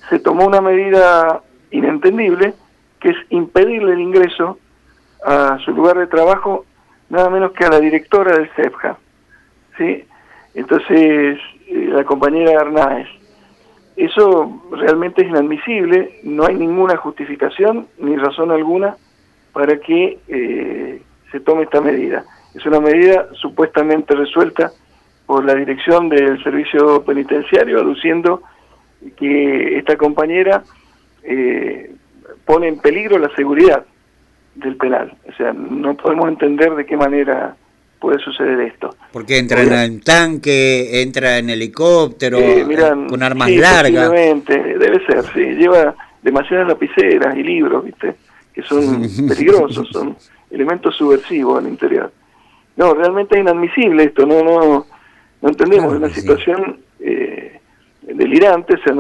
se tomó una medida inentendible, que es impedirle el ingreso a su lugar de trabajo, nada menos que a la directora del CEPJA, ¿sí? Entonces, la compañera Arnáez. Eso realmente es inadmisible, no hay ninguna justificación ni razón alguna para que se tome esta medida. Es una medida supuestamente resuelta por la dirección del servicio penitenciario, aduciendo que esta compañera pone en peligro la seguridad del penal. O sea, no podemos entender de qué manera puede suceder esto. Porque entra en tanque, entra en helicóptero, con armas sí, largas. Posiblemente, debe ser, sí. Lleva demasiadas lapiceras y libros, ¿viste? Que son peligrosos, son elementos subversivos al interior. No, realmente es inadmisible esto, no entendemos, claro, es una situación delirante, o sea,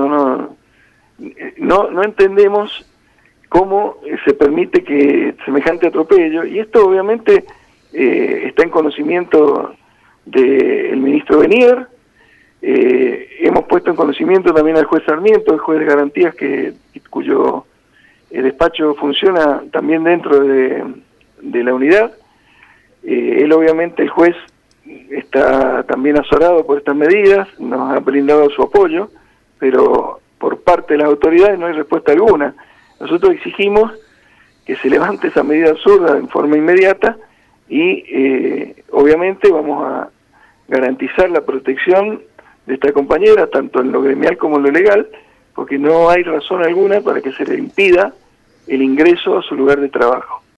no entendemos cómo se permite que semejante atropello, y esto obviamente está en conocimiento del ministro Benier. Hemos puesto en conocimiento también al juez Sarmiento, el juez de garantías, cuyo despacho funciona también dentro de la unidad. Él obviamente, el juez, está también azorado por estas medidas, nos ha brindado su apoyo, pero por parte de las autoridades no hay respuesta alguna. Nosotros exigimos que se levante esa medida absurda en forma inmediata y obviamente vamos a garantizar la protección de esta compañera, tanto en lo gremial como en lo legal, porque no hay razón alguna para que se le impida el ingreso a su lugar de trabajo.